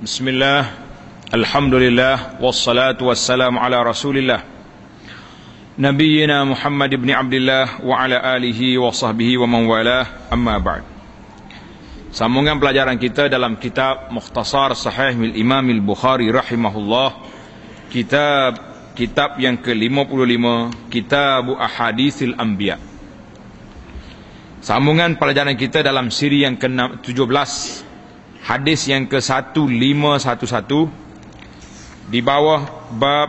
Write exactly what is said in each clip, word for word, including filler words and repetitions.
Bismillah, alhamdulillah, wassalatu wassalamu ala rasulillah Nabiyyina Muhammad ibn Abdillah wa ala alihi wa sahbihi wa man walah, amma ba'd. Sambungan pelajaran kita dalam kitab Mukhtasar Sahih mil Imam al-Bukhari rahimahullah. Kitab kitab yang ke lima puluh lima, Kitab Ahaditsil Anbiya. Sambungan pelajaran kita dalam siri yang ke tujuh belas, hadis yang ke seribu lima ratus sebelas, di bawah bab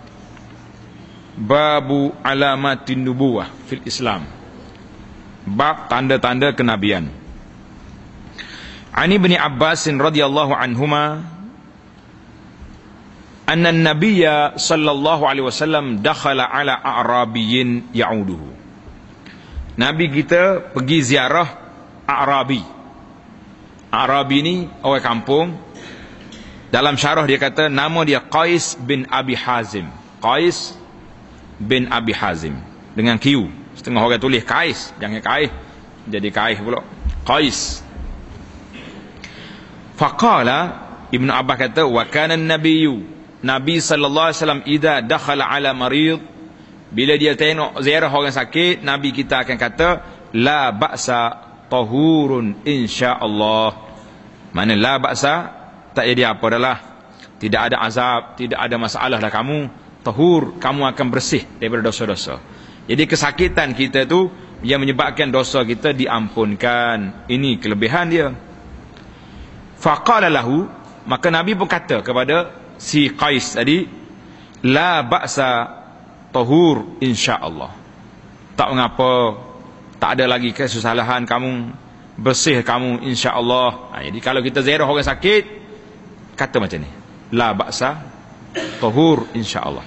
babu alamatin nubuwah fil Islam, bab tanda-tanda kenabian. Ani bin Abbas radhiyallahu anhuma anna an-nabiyya sallallahu alaihi wasallam dakhala ala a'rabiyyin ya'uduhu. Nabi kita pergi ziarah A'rabi. A'rabi ni orang kampung. Dalam syarah dia kata nama dia Qais bin Abi Hazim. Qais bin Abi Hazim dengan Q. Setengah orang tulis Qais, jangan Qais, jadi Qais pula. Qais. Faqala, Ibnu Abbas kata, wa kana an-nabiyyu, Nabi sallallahu alaihi wasallam idza dakhala ala marid, bila dia tengok ziarah orang sakit, Nabi kita akan kata la ba'sa tahurun insya-Allah. Mana la ba'sa, tak jadi apa dah lah, tidak ada azab, tidak ada masalah dah kamu, tahur, kamu akan bersih daripada dosa-dosa. Jadi kesakitan kita tu yang menyebabkan dosa kita diampunkan. Ini kelebihan dia. Faqala lahu, maka Nabi pun kata kepada si Qais tadi, la ba'sa tahur insya-Allah. Tak mengapa, tak ada lagi kesalahan kamu, bersih kamu insya-Allah. Ha, jadi kalau kita ziarah orang sakit, kata macam ni, la ba'sa tahur insya-Allah.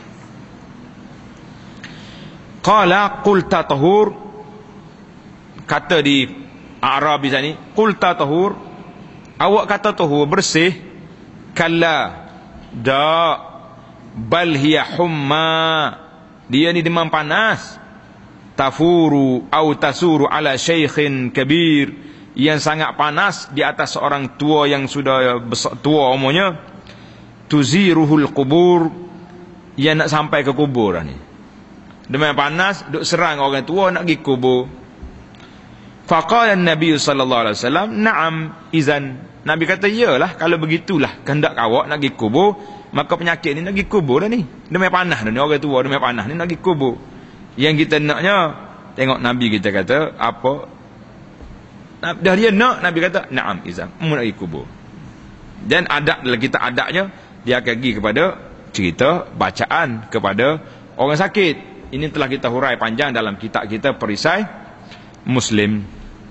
Qala qulta tahur, kata di Arabi tadi, qulta tahur, awak kata tahur bersih. Kalla, da, bal hiya humma, dia ni demam panas. Tafuru au tasuru ala syaikhin kabir, yang sangat panas di atas seorang tua yang sudah besar, tua umurnya. Tuziruhul qubur, yang nak sampai ke kubur dah ni. Demam panas, duk serang orang tua nak pergi kubur. Faqala an-nabi sallallahu alaihi wasallam, na'am izan. Nabi kata, iyalah, kalau begitulah kehendak awak nak pergi kubur, maka penyakit ni nak pergi kubur dah ni. Demam panas dah ni, orang tua demam panas ni nak pergi kubur. Yang kita naknya, tengok Nabi kita kata apa, dah dia nak, Nabi kata na'am izan, mu nak pergi kubur. Dan adab dalam kita adabnya, dia akan pergi kepada cerita bacaan kepada orang sakit. Ini telah kita hurai panjang dalam kitab kita Perisai Muslim.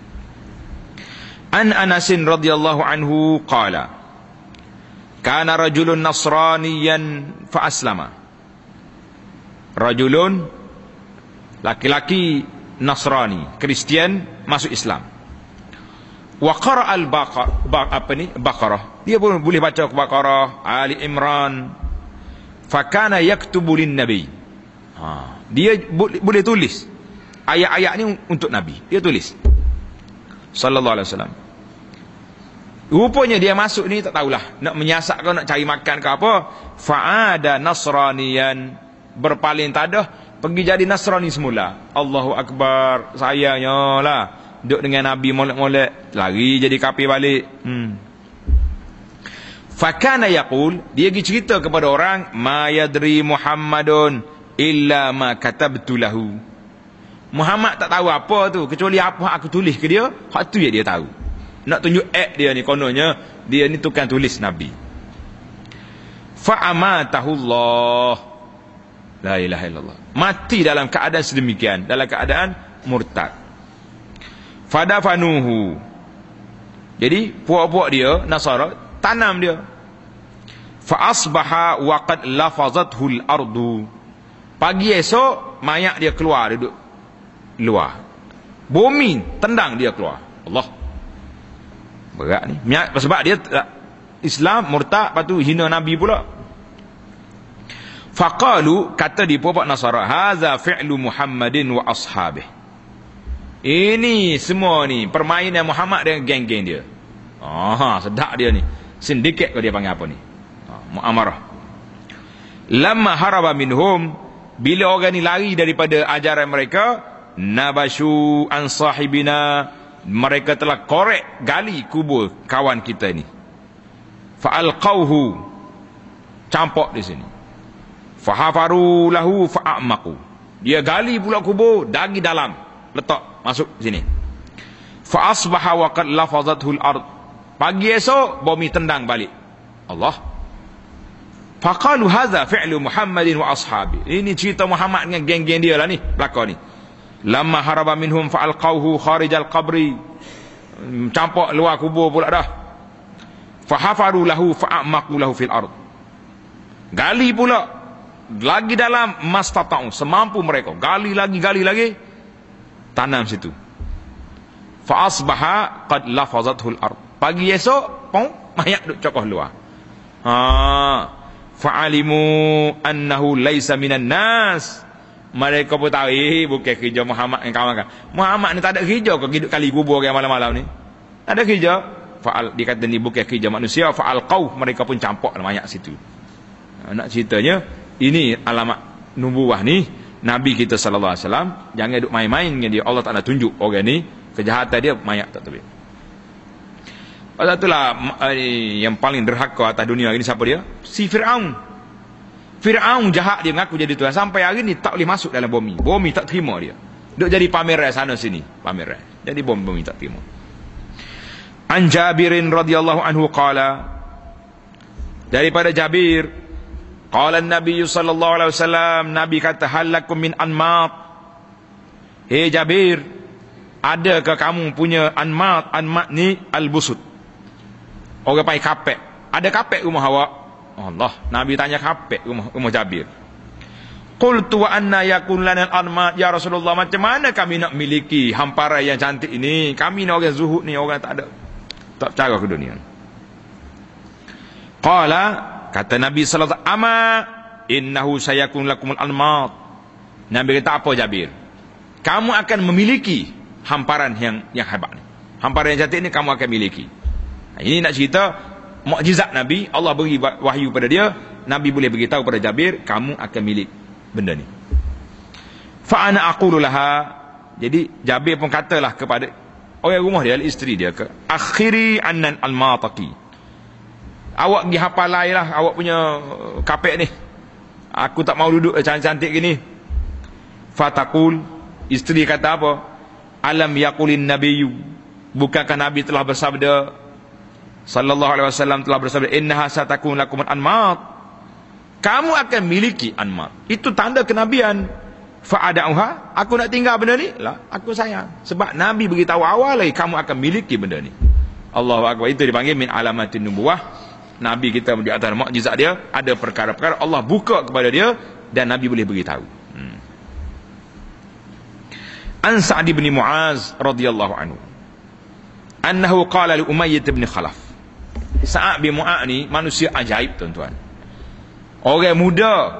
An Anasin radhiyallahu anhu qala, kana rajulun nasraniyan fa aslama. Rajulun, laki-laki Nasrani, Kristian, masuk Islam. Wa qara al-baqarah, apa ni, Baqarah, dia pun boleh baca Baqarah, Ali Imran. Fa kana yaktubu lin nabi, ha, dia boleh, boleh tulis ayat-ayat ni untuk Nabi, dia tulis sallallahu alaihi wasallam. Rupanya dia masuk ni tak tahulah nak menyasak ke, nak cari makan ke apa. Fa'ada nasraniyan, berpaling tadah, pergi jadi Nasrani semula. Allahu Akbar, sayangnya lah duduk dengan Nabi molek-molek, lari jadi kafir balik. Hmm. Fakana yaqul, dia pergi cerita kepada orang, ma yadri Muhammadun illa ma katabtu lahu. Muhammad tak tahu apa tu kecuali apa aku tulis ke dia, hak tu je dia tahu. Nak tunjuk act dia ni, kononnya dia ni tukang tulis Nabi. Fa'amatahullah, la ilaha illallah, mati dalam keadaan sedemikian, dalam keadaan murtad. Fadafanuhu, jadi puak-puak dia Nasara tanam dia. Fa asbaha wa qad lafazathul ardu, pagi esok mayat dia keluar, duduk luar, bumi tendang dia keluar. Allah, berat ni, sebab dia Islam murtad, lepas tu hina Nabi pula. Faqalu, kata di puak Nasara, haza fi'lu Muhammadin wa ashabih, ini semua ni permainan Muhammad dengan geng-geng dia. Ah, sedap dia ni. Sindiket kau dia panggil apa ni? Ha, muamarah. Lamma haraba minhum, bila orang ni lari daripada ajaran mereka, nabashu an sahibina, mereka telah korek gali kubur kawan kita ni. Fa'alqauhu, campok di sini. Fahafaru lahu fa'amaku, dia gali pula kubur, dagi dalam, letak masuk sini. Fa asbaha wa qad lafazathul ard, pagi esok bumi tendang balik. Allah. Faqalu hadza fi'lu Muhammadin wa ashabi, ini cerita Muhammad dengan geng-geng dia lah ni belaka ni. Lamma haraba minhum fa alqauhu kharijal qabri, campok luar kubur pula dah. Fa hafaru lahu fa a'maqu lahu fil ard, gali pula lagi dalam, mastata'u, semampu mereka, gali lagi gali lagi, tanam situ. Fa asbaha qad lafazathul ard, pagi esok pong mayat duk cokoh luar. Ha, fa'alimu annahu laisa minan nas, mereka pun tahu eh bukan kerja Muhammad yang kawan-kawan. Muhammad ni tak ada kerja ke hidup kali kubur yang malam-malam ni, tak ada kerja. Fa'al, dia kata ni bukan kerja manusia. Fa'al qau, mereka pun campok mayat situ. Nak ceritanya ini alamat nubuwah ni Nabi kita sallallahu alaihi wasallam, jangan duk main-main dengan dia. Allah Taala tunjuk orang ni kejahatan dia, mayat tak terbit. Pasal itulah yang paling derhaka atas dunia ini siapa dia? Si Fir'aun. Fir'aun jahat, dia mengaku jadi Tuhan, sampai hari ni tak boleh masuk dalam bumi. Bumi tak terima dia. Duk jadi pameran sana sini, pameran. Jadi bumi, bumi tak terima. An Jabirin radhiyallahu anhu qala, daripada Jabir, qala an-nabiy sallallahu alaihi wasallam, Nabi kata, halakum min anmat, hei Jabir, adakah kamu punya anmat? Anmat ni al-busut, orang pakai kapek. Ada kapek rumah awak? Allah, Nabi tanya kapek rumah, rumah Jabir. Qultu wa anna yakun lana al-anmat ya Rasulullah, macam mana kami nak miliki hamparan yang cantik ini? Kami ni orang zuhud ni, orang tak ada, tak cara ke dunia. Qala, kata Nabi sallallahu alaihi wasallam, ama innahu sayakun lakumul anmat. Nabi kata, apa Jabir? Kamu akan memiliki hamparan yang yang hebat ni. Hamparan yang cantik ni kamu akan miliki. Ini nak cerita mukjizat Nabi, Allah beri wahyu pada dia, Nabi boleh beritahu pada Jabir, kamu akan milik benda ni. Fa ana aqulu laha, jadi Jabir pun katalah kepada orang rumah dia, isteri dia, ke akhiri annan almataki, awak pergi hafalai lah awak punya kapek ni, aku tak mau duduk cantik-cantik gini. Fatakul, isteri kata apa? Alam yaqulin nabiyyu, bukankah Nabi telah bersabda sallallahu alaihi wasallam, telah bersabda, innaha satakun lakum anmat, kamu akan miliki anmat. Itu tanda kenabian. Fa'ada'uha, aku nak tinggal benda ni? Lah, aku sayang. Sebab Nabi beritahu awal lagi kamu akan miliki benda ni. Allahu akbar. Itu dipanggil min alamatin nubuwah. Nabi kita di antara mukjizat dia, ada perkara-perkara Allah buka kepada dia dan Nabi boleh beritahu. Hmm. An Sa'd bin Mu'az radhiyallahu anhu, annahu qala li Umayyah bin Khalaf. Sa'd bin Mu'az ni manusia ajaib, tuan-tuan. Orang muda,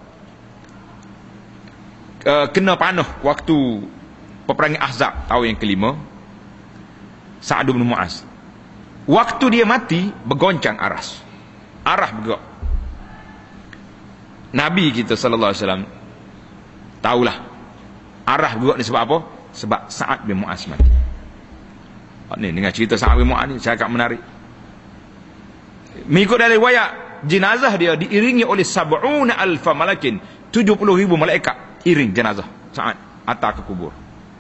Uh, kena panah waktu peperangan Ahzab tahun yang kelima. Sa'd bin Mu'az, waktu dia mati bergoncang aras, arah bergerak. Nabi kita sallallahu alaihi wasallam tahulah arah bergerak ni sebab apa? Sebab Sa'd bin Mu'az mati. Ni dengan cerita Sa'd bin Mu'az ni saya agak menarik. Mengikut dari riwayat, jenazah dia diiringi oleh sab'una alfa malakin, tujuh puluh ribu malaikat iring jenazah Sa'ad atas ke kubur.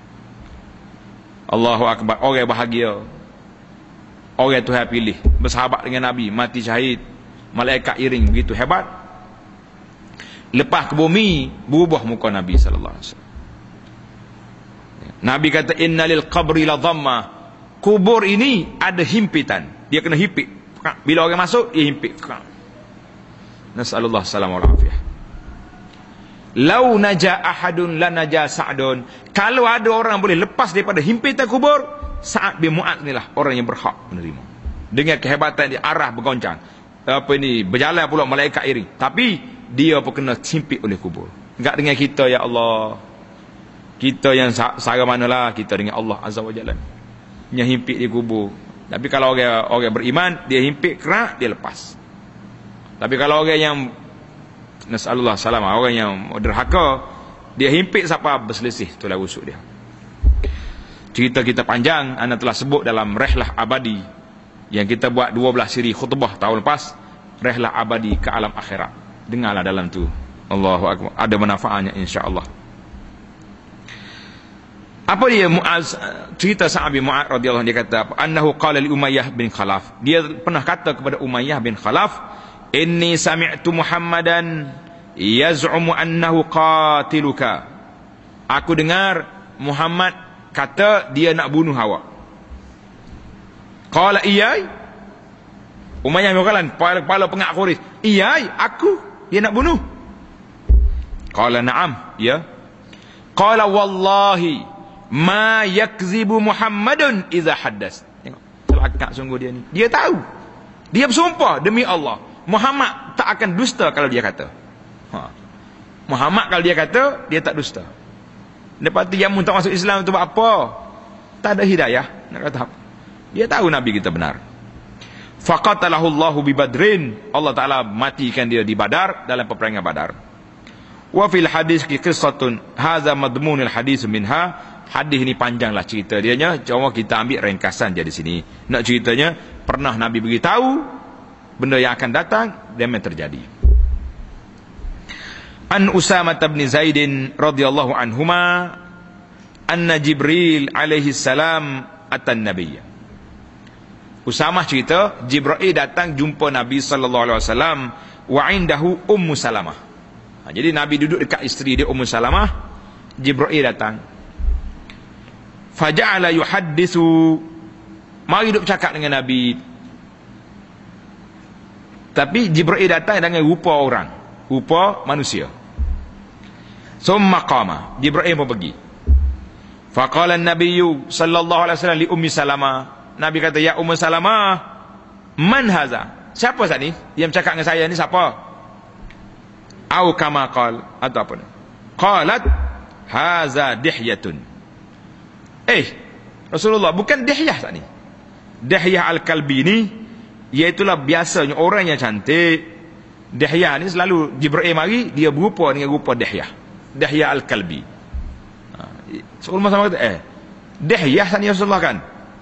Allahu akbar. Orang bahagia, orang Tuhan pilih, bersahabat dengan Nabi, mati syahid, malaikat iring begitu hebat. Lepas ke bumi, berubah muka Nabi sallallahu alaihi wasallam. Nabi kata, innalil qabri la dhamma, kubur ini ada himpitan, dia kena himpit. Bila orang masuk, dia himpit. Nasallallahu salam wal afiyah. Lau naja ahadun la naja Sa'dun, kalau ada orang boleh lepas daripada himpitan kubur, Sa'd bin Mu'az inilah orang yang berhak menerima. Dengan kehebatan dia, arah bergoncang, apa ini, berjalan pula malaikat iring, tapi dia pun kena himpit oleh kubur. Enggak dengan kita, ya Allah. Kita yang sara manalah kita dengan Allah Azza wa Jalla, yang himpit di kubur. Tapi kalau orang orang beriman, dia himpit kerak, dia lepas. Tapi kalau orang yang nasallallahu salamah, orang yang derhaka, dia himpit siapa berselisih, itulah rusuk dia. Cerita kita panjang, ana telah sebut dalam Rihlah Abadi yang kita buat dua belas siri khutbah tahun lepas, Rihlah Abadi ke alam akhirat. Dengarlah dalam tu. Allahu akbar. Ada manfaatnya insya-Allah. Apa dia Muaz, cerita Sa'ab bin Mu'ad radhiyallahu anhu, dia kata apa? Annahu qala li Umayyah bin Khalaf. Dia pernah kata kepada Umayyah bin Khalaf, "Inni sami'tu Muhammadan yaz'umu annahu qatiluka." Aku dengar Muhammad kata dia nak bunuh awak. Qala iyai. Umayyah bin Khalaf, kepala pengak Quraisy. Iyai, aku dia nak bunuh. Qala na'am, ya. Qala wallahi ma yakzibu Muhammadun idza haddas. Tengok, celaka sungguh dia ni. Dia tahu. Dia bersumpah demi Allah, Muhammad tak akan dusta kalau dia kata. Ha. Muhammad kalau dia kata, dia tak dusta. Lepas tu yang tak masuk Islam tu buat apa? Tak ada hidayah. Nak kata apa? Dia tahu Nabi kita benar. Faqatalahu Allahu bi Badrin. Allah Taala matikan dia di Badar, dalam peperangan Badar. Wa fil hadis qissatun hadza madmunul hadis minha. Hadis ni panjanglah cerita dianya, cuma kita ambil ringkasan je di sini. Nak ceritanya, pernah Nabi beritahu benda yang akan datang dan yang terjadi. An Usamah bin Zaid radhiyallahu anhuma anna Jibril alaihi salam atan Nabiy. Usamah cerita, Jibril datang jumpa Nabi sallallahu alaihi wasallam wa indahu Ummu Salamah. Ha, jadi Nabi duduk dekat isteri dia Ummu Salamah, Jibril datang. Faja'ala yuhaddithu, mari duk bercakap dengan Nabi. Tapi Jibril datang dengan rupa orang, rupa manusia. Summa qama, Jibril pun pergi. Faqala an-nabiyyu sallallahu alaihi wasallam li Ummi Salamah. Nabi kata, ya Ummu Salamah, man haza? Siapa saat ni yang bercakap dengan saya ni, siapa? Au kama qal, atau apa? Qalat haza dihyatun. Eh, Rasulullah, bukan Dihyah tak ni. Dihyah Al-Kalbi ni, iaitulah biasanya orang yang cantik. Dihyah ni selalu Jibril mari, dia berupa dengan rupa Dihyah. Dihyah Al-Kalbi. Ha, Rasulullah sama kata, eh, Dihyah tak ni Rasulullah kan?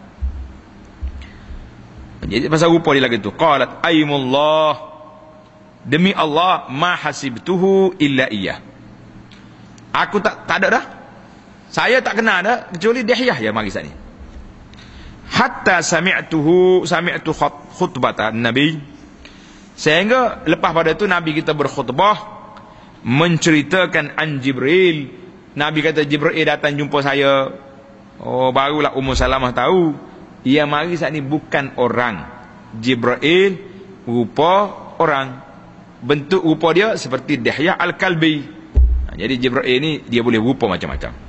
Jadi pasal rupa dia lagi tu. Qalat aymullah, demi Allah, ma hasibtuhu illa iyah. Aku tak tak ada dah. Saya tak kenal dah kecuali Dihyah ya mari saat ni. Hatta sami'tuhu sami'tu khutbatan Nabi. Sehingga lepas pada itu Nabi kita berkhutbah menceritakan an Jibril. Nabi kata Jibril datang jumpa saya. Oh, barulah Ummu Salamah tahu ia mari saat ni bukan orang. Jibril rupa orang. Bentuk rupa dia seperti Dihyah Al-Kalbi. Nah, jadi Jibril ni dia boleh rupa macam-macam.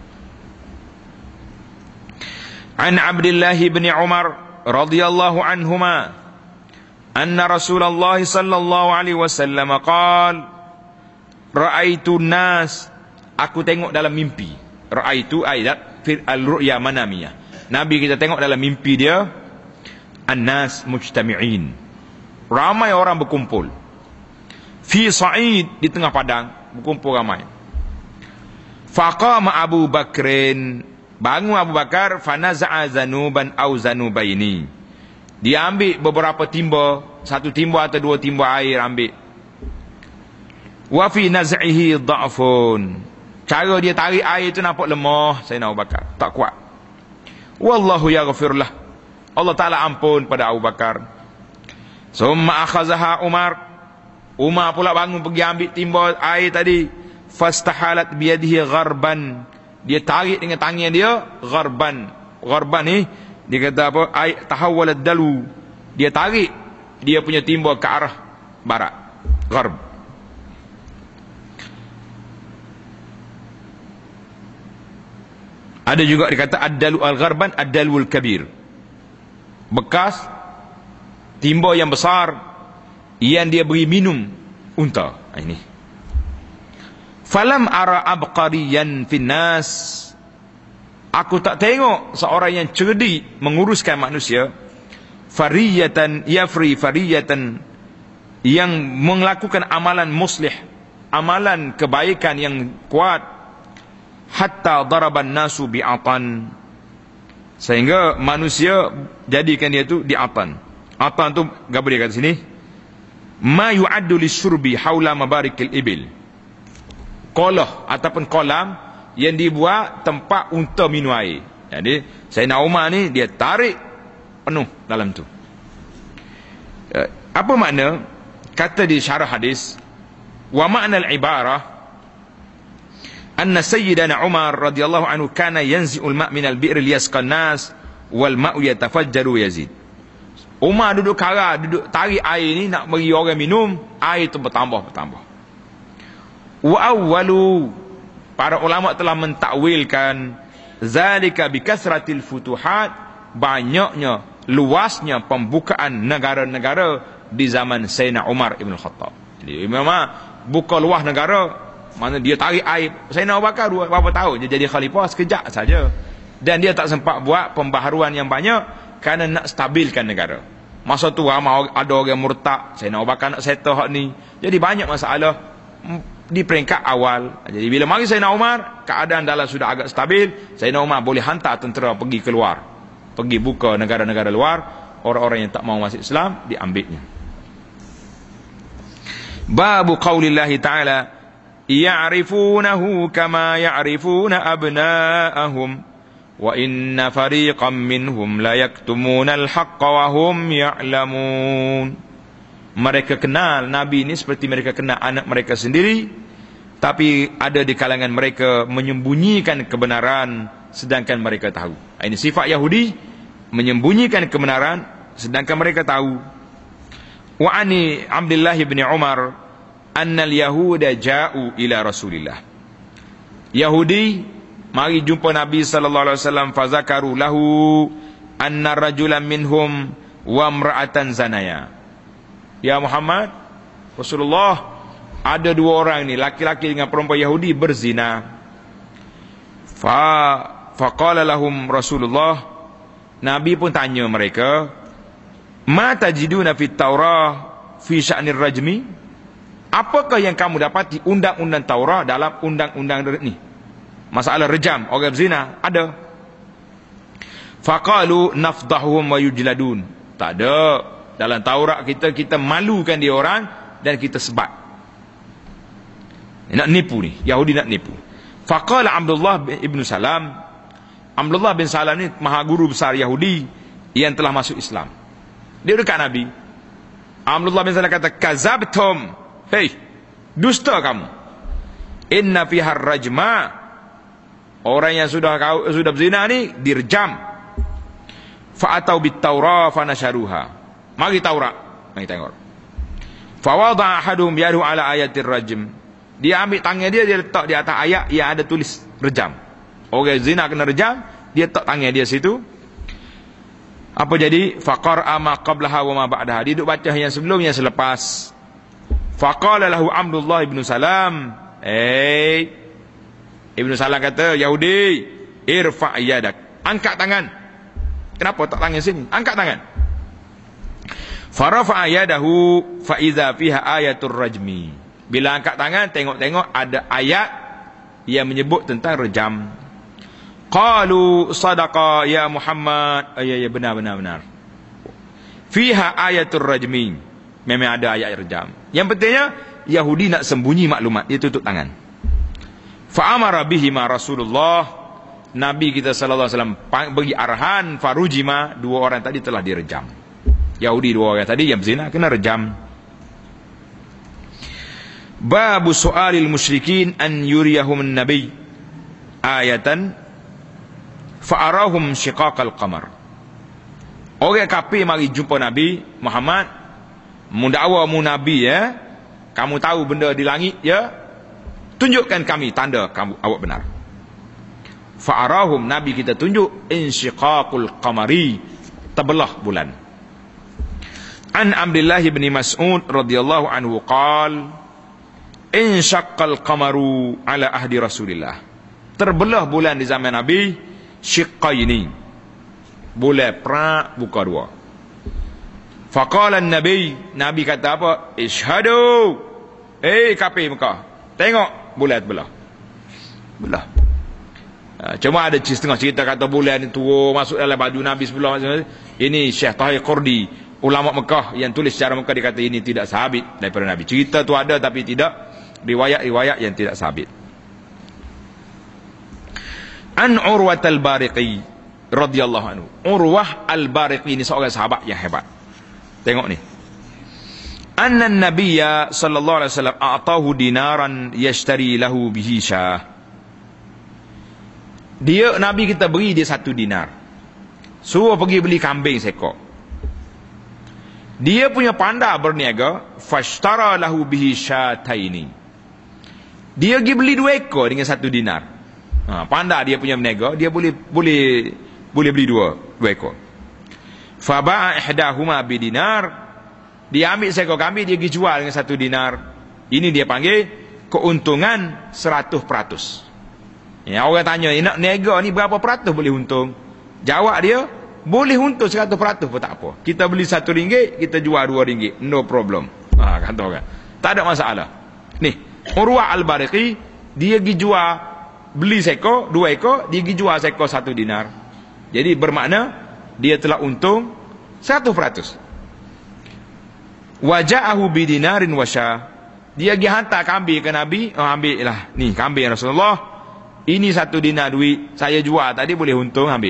An Abdullah bin Umar radhiyallahu anhuma anna Rasulullah sallallahu alaihi wasallam qala ra'aitu nas, aku tengok dalam mimpi. Ra'aitu ayat fil al-ru'ya manamiyah. Nabi kita tengok dalam mimpi dia, an-nas mujtami'in, ramai orang berkumpul fi sa'id, di tengah padang berkumpul ramai. Faqama Abu Bakrin, bangun Abu Bakar, fanaza'a zanuban au zanubaini, dia ambil beberapa timba, satu timba atau dua timba air ambil. Wa fi naz'ihi dha'fun, cara dia tarik air tu nampak lemah. Sayyidina Abu Bakar tak kuat. Wallahu yaghfir lah, Allah Ta'ala ampun pada Abu Bakar. Summa akhazaha Umar, Umar pula bangun pergi ambil timba air tadi. Fastahalat biyadihi gharban, dia tarik dengan tangan dia gharban. Gharban ni dia kata apa? Air tahawwalat dalu, dia tarik dia punya timba ke arah barat. Gharb. Ada juga dikata ad-dalu al-gharban, ad-dalul kabir, bekas timba yang besar yang dia beri minum unta. Ini falam ara abqariyan finnas, aku tak tengok seorang yang cerdik menguruskan manusia fariyatan yafri fariyatan, yang melakukan amalan muslih, amalan kebaikan yang kuat, hatta daraban nasu bi'atan, sehingga manusia jadikan dia tu di'atan. Atan tu gambar dia kat sini, ma yu'addu lisyurbi haula mabarikil ibil, kolah ataupun kolam yang dibuat tempat unta minum air. Jadi Sayyidina Umar ni dia tarik penuh dalam tu. Apa makna? Kata di syarah hadis, wa makna al-ibarah anna sayyidana Umar radhiyallahu anhu kana yanzi'ul ma' min al-bi'r liyasqan nas wal ma'u yatafajjaru yazid. Umar duduk kara, duduk tarik air ni nak bagi orang minum, air tu bertambah bertambah. Wa awwalu, para ulama telah mentakwilkan zalika bi kasratil futuhat, banyaknya luasnya pembukaan negara-negara di zaman Sayyidina Umar Ibn Khattab. Jadi memang buka luas negara, mana dia tarik air. Sayyidina Abu Bakar berapa tahun dia jadi khalifah, sekejap saja, dan dia tak sempat buat pembaharuan yang banyak kerana nak stabilkan negara. Masa tu ramai ada orang murtad, Sayyidina Abu Bakar nak settle hak ni, jadi banyak masalah di peringkat awal. Jadi bila mari Sayyidina Umar, keadaan dalam sudah agak stabil, Sayyidina Umar boleh hantar tentera pergi keluar, pergi buka negara-negara luar, orang-orang yang tak mau masuk Islam diambilnya. Babu qaulillahi ta'ala, ya'rifunahu kama ya'rifuna abna'ahum wa inna fariqan minhum la yaktumuna al-haqqa wa hum ya'lamun. Mereka kenal Nabi ini seperti mereka kenal anak mereka sendiri, tapi ada di kalangan mereka menyembunyikan kebenaran sedangkan mereka tahu. Ini sifat Yahudi, menyembunyikan kebenaran sedangkan mereka tahu. Wa ani Abdullah bin Umar anna al-yahuda ja'u ila Rasulillah. Yahudi mari jumpa Nabi sallallahu alaihi wasallam, fazakaru lahu anna rajulan minhum wa imra'atan zanaya. Ya Muhammad, Rasulullah, ada dua orang ni, laki-laki dengan perempuan Yahudi berzina. Fa faqala lahum Rasulullah, Nabi pun tanya mereka, ma tajiduna fit Taurah fi sya'nir rajmi? Apakah yang kamu dapati undang-undang Taurah dalam undang-undang ni? Masalah rejam orang berzina ada. Faqalu nafdahuhum wa yujladun. Tak ada. Dalam Taurat kita kita malukan dia orang dan kita sebat. Nak nipu ni, Yahudi nak nipu. Faqala Abdullah bin Salam. Abdullah bin Salam ni maha guru besar Yahudi yang telah masuk Islam. Dia dekat Nabi. Abdullah bin Salam kata, kazabtum, hei, dusta kamu. Inna fiha rajma, orang yang sudah sudah berzina ni dirjam. Fa'atau bit Taurah fanasharuha. Mari Taurat, mari tengok. Fawada ahaduhum yadu ala ayatir rajm. Dia ambil tangan dia, dia letak di atas ayat yang ada tulis rejam. Orang zina kena rejam, dia letak tangan dia situ. Apa jadi? Faqara ma qablaha wa ma ba'daha. Dia duduk baca yang sebelum yang selepas. Faqala lahu Abdullah ibn Salam, eh, Ibn Salam kata, Yahudi, irfa' yadak, angkat tangan. Kenapa tak tangan sini? Angkat tangan. Farafa'a yadahu fa idza fiha ayatur rajmi. Bila angkat tangan, tengok-tengok ada ayat yang menyebut tentang rejam. Qalu sadaqa ya Muhammad. Oh, ya, ya, benar, benar, benar. Fiha ayatul rajmi. Memang ada ayat rejam. Yang pentingnya, Yahudi nak sembunyi maklumat. Dia tutup tangan. Fa'amara bihima Rasulullah. Nabi kita sallallahu alaihi wasallam bagi arahan, farujima, dua orang tadi telah direjam. Yahudi dua orang tadi yang berzina kena rejam. Babu su'alil musyrikin an yuriyahum an-nabi ayatan fa'arahum syiqaqal qamar. Orang kafir mari jumpa Nabi Muhammad, mendakwa mu nabi ya, kamu tahu benda di langit ya, tunjukkan kami tanda kamu awak benar. Fa'arahum, Nabi kita tunjuk insyiqaqul qamari, terbelah bulan. An Abdullah bin Mas'ud radhiyallahu anhu qal insyaqqal qamaru ala ahdi Rasulillah. Terbelah bulan di zaman Nabi syiqqaini. Bulan perak buka dua. Faqala an-nabi, Nabi kata apa? Ishhadu. Eh kafir Mekah, tengok bulan belah. Belah. Ha, cuma ada setengah cerita kata bulan itu turun masuk dalam baju Nabi sebelah. Ini Syekh Tahir Qurdi, ulama Mekah yang tulis secara Mekah, dia kata ini tidak sabit daripada Nabi. Cerita tu ada tapi tidak riwayat-riwayat yang tidak sabit. An Urwah al-Bariqi radhiyallahu anhu. Urwah al-Bariqi ini seorang sahabat yang hebat. Tengok ni. Anna an-nabiyya sallallahu alaihi wasallam a'tahu dinaran yashtari lahu bihi syah. Dia Nabi kita beri dia satu dinar. Suruh pergi beli kambing seekor. Dia punya pandai berniaga, fashtara lahu bihi syataini. Dia pergi beli dua ekor dengan satu dinar. Ha, pandai dia punya berniaga, dia boleh boleh boleh beli dua, dua ekor. Fa ba'a ihdahuma bidinar. Dia ambil seekor kambing, dia pergi jual dengan satu dinar. Ini dia panggil keuntungan seratus peratus. Ya, orang tanya, nak niaga ni berapa peratus boleh untung? Jawab dia, boleh untung seratus peratus pun tak apa. Kita beli satu ringgit, kita jual dua ringgit. No problem. Ha, kata orang. Tak ada masalah. Ni, Urwah al-Bariqi, dia pergi jual, beli seekor, dua ekor, dia pergi jual seekor satu dinar. Jadi bermakna, dia telah untung seratus peratus. Waja'ahu bidinarin wasya. Dia pergi hantar kambing ke Nabi. Oh, ambil lah ni kambing Rasulullah, ini satu dinar duit saya jual tadi, boleh untung, ambil.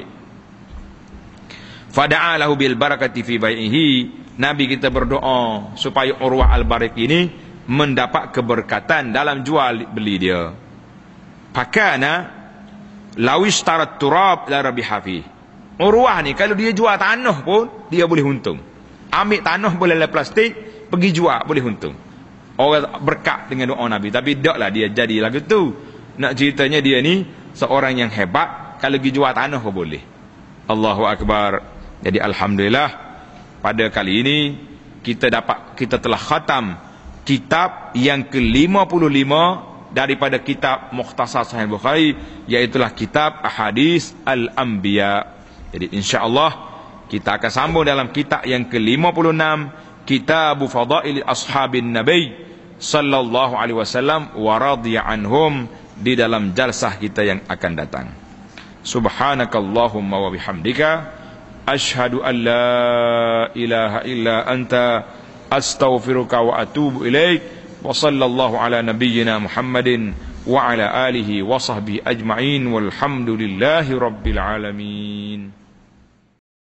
Fada'a lahu bil barakati fi bai'ihi. Nabi kita berdoa supaya Urwah al-Bariqi ini mendapat keberkatan dalam jual beli dia. Fakana lawis tarat turab la rabiha fi. Urwah ni kalau dia jual tanah pun dia boleh untung. Ambil tanah boleh le plastik, pergi jual boleh untung. Orang berkat dengan doa Nabi. Tapi taklah dia jadi lagu tu. Nak ceritanya dia ni seorang yang hebat, kalau pergi jual tanah pun boleh. Allahu Akbar. Jadi alhamdulillah pada kali ini kita dapat kita telah khatam kitab yang ke lima puluh lima daripada kitab Mukhtasar Sahih Bukhari, iaitulah kitab Ahadits Al-Anbiya. Jadi insya-Allah kita akan sambung dalam kitab yang ke lima puluh enam, Kitab Fadail Ashabin Nabi sallallahu alaihi wasallam wa radhiya anhum, di dalam jalsah kita yang akan datang. Subhanakallahumma wa bihamdika asyhadu an la ilaha illa anta astaghfiruka wa atubu ilaik. Wa sallallahu ala nabiyyina Muhammadin wa ala alihi wa sahbihi ajma'in walhamdulillahi rabbil alamin.